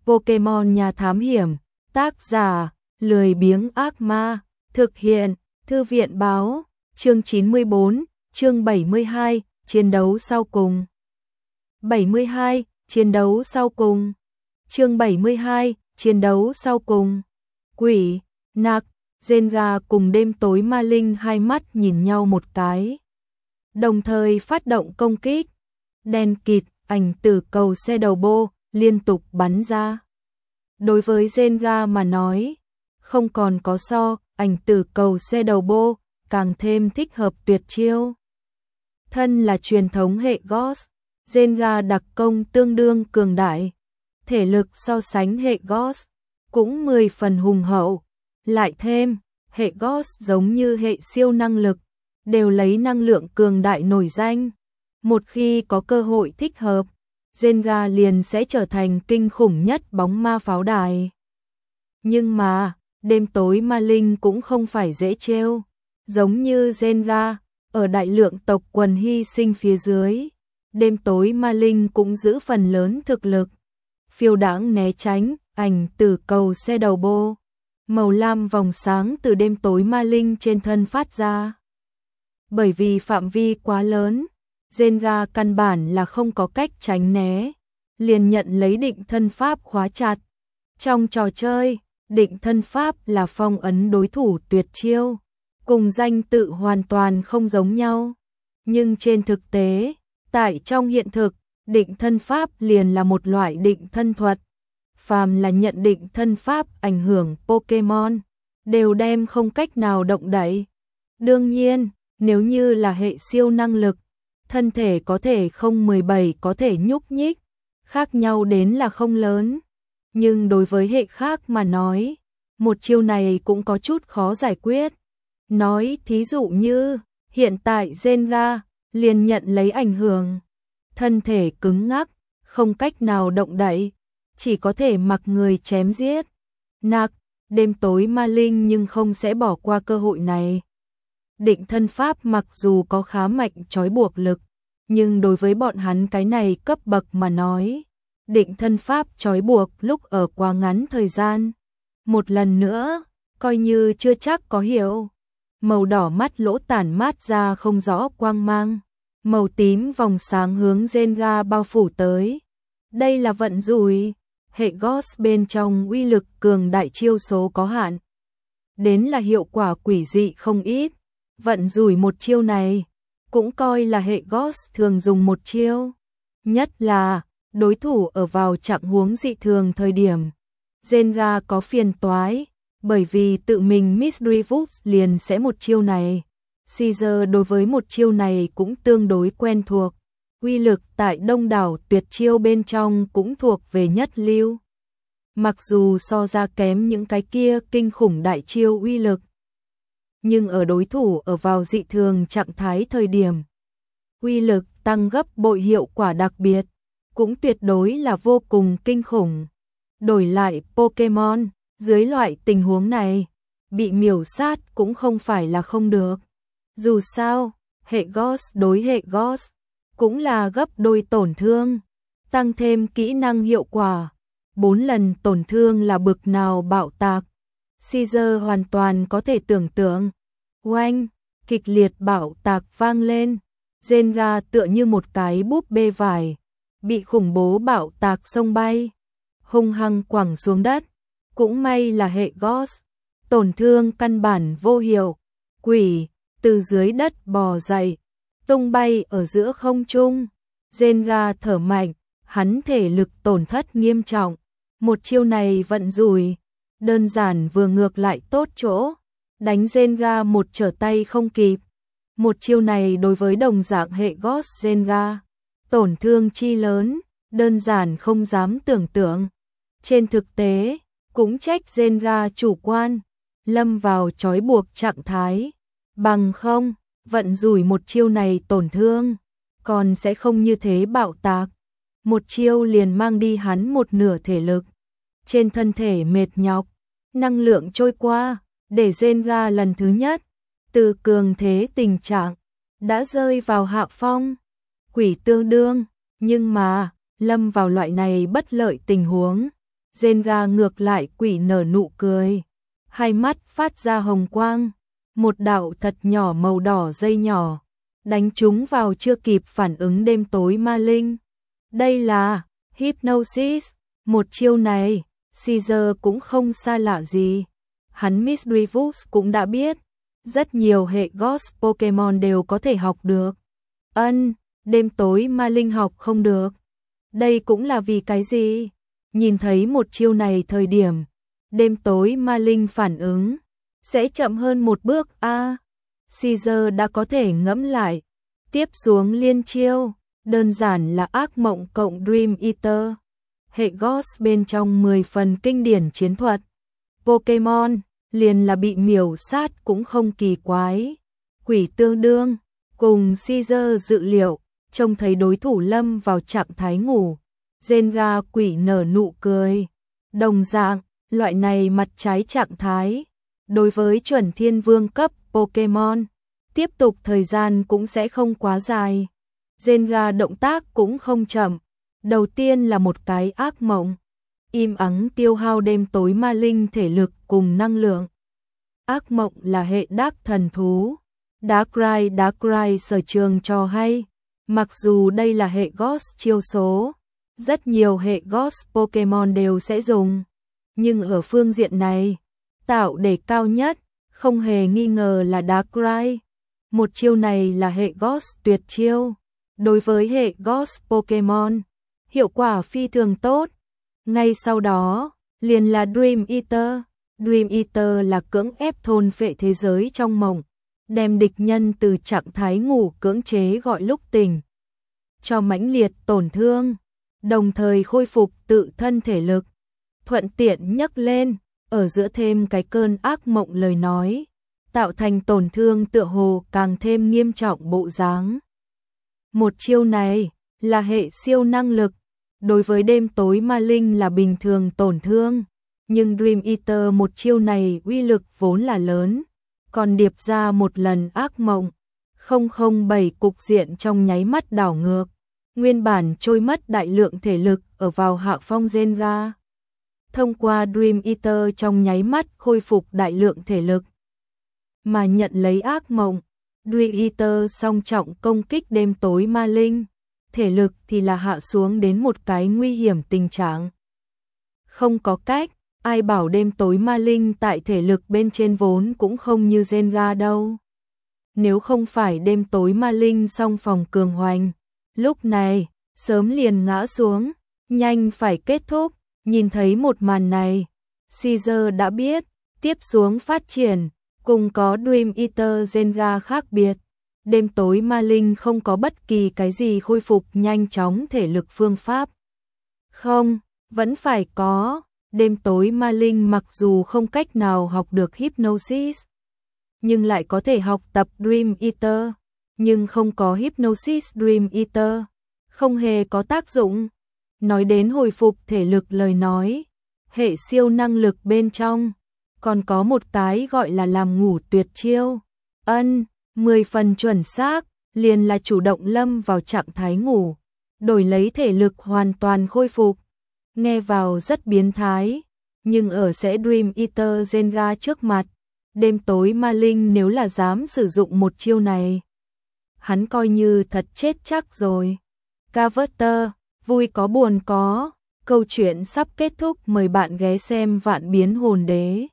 Pokemon nhà thám hiểm, tác giả, lười biếng ác ma, thực hiện, thư viện báo, chương 94, chương 72, chiến đấu sau cùng. 72, chiến đấu sau cùng. Chương 72, chiến đấu sau cùng. Quỷ, nạc, Zenga cùng đêm tối ma linh hai mắt nhìn nhau một cái. Đồng thời phát động công kích. Đen kịt, ảnh tử cầu xe đầu bô, liên tục bắn ra. Đối với Zenga mà nói, không còn có so, ảnh tử cầu xe đầu bô, càng thêm thích hợp tuyệt chiêu. Thân là truyền thống hệ Ghost, Zenga đặc công tương đương cường đại. Thể lực so sánh hệ Ghost, cũng 10 phần hùng hậu. Lại thêm, hệ Ghost giống như hệ siêu năng lực, đều lấy năng lượng cường đại nổi danh. Một khi có cơ hội thích hợp, Zenga liền sẽ trở thành kinh khủng nhất bóng ma pháo đài. Nhưng mà, đêm tối ma linh cũng không phải dễ trêu. Giống như Zenga, ở đại lượng tộc quần hy sinh phía dưới, đêm tối ma linh cũng giữ phần lớn thực lực. Phiêu đãng né tránh, ảnh tử cầu xe đầu bô. Màu lam vòng sáng từ đêm tối ma linh trên thân phát ra. Bởi vì phạm vi quá lớn, Zenga căn bản là không có cách tránh né, liền nhận lấy định thân pháp khóa chặt. Trong trò chơi, định thân pháp là phong ấn đối thủ tuyệt chiêu, cùng danh tự hoàn toàn không giống nhau. Nhưng trên thực tế, tại trong hiện thực, định thân pháp liền là một loại định thân thuật. Phàm là nhận định thân pháp ảnh hưởng Pokemon, đều đem không cách nào động đậy. Đương nhiên, nếu như là hệ siêu năng lực, thân thể có thể không 17 có thể nhúc nhích, khác nhau đến là không lớn. Nhưng đối với hệ khác mà nói, một chiêu này cũng có chút khó giải quyết. Nói thí dụ như, hiện tại Zenga liền nhận lấy ảnh hưởng. Thân thể cứng ngắc, không cách nào động đậy, chỉ có thể mặc người chém giết. Nạc, đêm tối ma linh nhưng không sẽ bỏ qua cơ hội này. Định thân pháp mặc dù có khá mạnh trói buộc lực, nhưng đối với bọn hắn cái này cấp bậc mà nói, định thân pháp trói buộc lúc ở quá ngắn thời gian. Một lần nữa, coi như chưa chắc có hiệu. Màu đỏ mắt lỗ tản mát ra không rõ quang mang. Màu tím vòng sáng hướng Zenga bao phủ tới. Đây là vận rủi. Hệ Ghost bên trong uy lực cường đại chiêu số có hạn. Đến là hiệu quả quỷ dị không ít. Vận rủi một chiêu này, cũng coi là hệ Ghost thường dùng một chiêu. Nhất là, đối thủ ở vào trạng huống dị thường thời điểm. Zenga có phiền toái, bởi vì tự mình Mystery Woods liền sẽ một chiêu này. Caesar đối với một chiêu này cũng tương đối quen thuộc. Uy lực tại đông đảo tuyệt chiêu bên trong cũng thuộc về nhất lưu. Mặc dù so ra kém những cái kia kinh khủng đại chiêu uy lực, nhưng ở đối thủ ở vào dị thường trạng thái thời điểm, uy lực tăng gấp bội hiệu quả đặc biệt, cũng tuyệt đối là vô cùng kinh khủng. Đổi lại Pokemon, dưới loại tình huống này, bị miểu sát cũng không phải là không được. Dù sao, hệ Ghost đối hệ Ghost, cũng là gấp đôi tổn thương, tăng thêm kỹ năng hiệu quả. 4 lần tổn thương là bực nào bạo tạc. Caesar hoàn toàn có thể tưởng tượng. Oanh, kịch liệt bạo tạc vang lên. Zenga tựa như một cái búp bê vải, bị khủng bố bạo tạc xông bay, hung hăng quẳng xuống đất. Cũng may là hệ Ghost, tổn thương căn bản vô hiệu. Quỷ, từ dưới đất bò dậy, tung bay ở giữa không trung. Zenga thở mạnh, hắn thể lực tổn thất nghiêm trọng. Một chiêu này vận rủi, đơn giản vừa ngược lại tốt chỗ, đánh Zenga một trở tay không kịp. Một chiêu này đối với đồng dạng hệ Ghost Zenga, tổn thương chi lớn, đơn giản không dám tưởng tượng. Trên thực tế, cũng trách Zenga chủ quan, lâm vào trói buộc trạng thái. Bằng không, vận rủi một chiêu này tổn thương, còn sẽ không như thế bạo tạc. Một chiêu liền mang đi hắn một nửa thể lực. Trên thân thể mệt nhọc, năng lượng trôi qua, để Zenga lần thứ nhất, từ cường thế tình trạng, đã rơi vào hạ phong. Quỷ tương đương, nhưng mà, lâm vào loại này bất lợi tình huống, Zenga ngược lại quỷ nở nụ cười, hai mắt phát ra hồng quang, một đạo thật nhỏ màu đỏ dây nhỏ, đánh chúng vào chưa kịp phản ứng đêm tối ma linh. Đây là Hypnosis, một chiêu này, Caesar cũng không xa lạ gì. Hắn Misdreavus cũng đã biết, rất nhiều hệ Ghost Pokemon đều có thể học được. Đêm tối ma linh học không được. Đây cũng là vì cái gì? Nhìn thấy một chiêu này thời điểm, đêm tối ma linh phản ứng sẽ chậm hơn một bước a. Caesar đã có thể ngẫm lại, tiếp xuống liên chiêu, đơn giản là ác mộng cộng Dream Eater. Hệ Ghost bên trong 10 phần kinh điển chiến thuật. Pokemon, liền là bị miểu sát cũng không kỳ quái. Quỷ tương đương, cùng Caesar dự liệu, trông thấy đối thủ lâm vào trạng thái ngủ. Zenga quỷ nở nụ cười. Đồng dạng, loại này mặt trái trạng thái, đối với chuẩn thiên vương cấp Pokemon, tiếp tục thời gian cũng sẽ không quá dài. Zenga động tác cũng không chậm. Đầu tiên là một cái ác mộng, im ắng tiêu hao đêm tối ma linh thể lực cùng năng lượng. Ác mộng là hệ đác thần thú. Darkrai sở trường cho hay, mặc dù đây là hệ Ghost chiêu số, rất nhiều hệ Ghost Pokemon đều sẽ dùng, nhưng ở phương diện này, tạo đề cao nhất, không hề nghi ngờ là Darkrai. Một chiêu này là hệ Ghost tuyệt chiêu, đối với hệ Ghost Pokemon, hiệu quả phi thường tốt. Ngay sau đó, liền là Dream Eater. Dream Eater là cưỡng ép thôn phệ thế giới trong mộng, đem địch nhân từ trạng thái ngủ cưỡng chế gọi lúc tỉnh, cho mãnh liệt tổn thương, đồng thời khôi phục tự thân thể lực. Thuận tiện nhấc lên, ở giữa thêm cái cơn ác mộng lời nói, tạo thành tổn thương tựa hồ càng thêm nghiêm trọng bộ dáng. Một chiêu này là hệ siêu năng lực, đối với đêm tối ma linh là bình thường tổn thương, nhưng Dream Eater một chiêu này uy lực vốn là lớn, còn điệp ra một lần ác mộng. 007 cục diện trong nháy mắt đảo ngược, nguyên bản trôi mất đại lượng thể lực ở vào hạ phong Zenga. Thông qua Dream Eater trong nháy mắt khôi phục đại lượng thể lực, mà nhận lấy ác mộng. Dream Eater song trọng công kích đêm tối ma linh, thể lực thì là hạ xuống đến một cái nguy hiểm tình trạng. Không có cách, ai bảo đêm tối ma linh tại thể lực bên trên vốn cũng không như Zenga đâu. Nếu không phải đêm tối ma linh song phòng cường hoành, lúc này, sớm liền ngã xuống, nhanh phải kết thúc. Nhìn thấy một màn này, Caesar đã biết, tiếp xuống phát triển, cùng có Dream Eater Zenga khác biệt. Đêm tối ma linh không có bất kỳ cái gì khôi phục nhanh chóng thể lực phương pháp. Không, vẫn phải có. Đêm tối ma linh mặc dù không cách nào học được Hypnosis, nhưng lại có thể học tập Dream Eater. Nhưng không có Hypnosis Dream Eater, không hề có tác dụng. Nói đến hồi phục thể lực lời nói, hệ siêu năng lực bên trong, còn có một cái gọi là làm ngủ tuyệt chiêu. 10 phần chuẩn xác, liền là chủ động lâm vào trạng thái ngủ, đổi lấy thể lực hoàn toàn khôi phục. Nghe vào rất biến thái, nhưng ở sẽ Dream Eater Zenga trước mặt, đêm tối ma linh nếu là dám sử dụng một chiêu này, hắn coi như thật chết chắc rồi. Carver, vui có buồn có, câu chuyện sắp kết thúc, mời bạn ghé xem Vạn Biến Hồn Đế.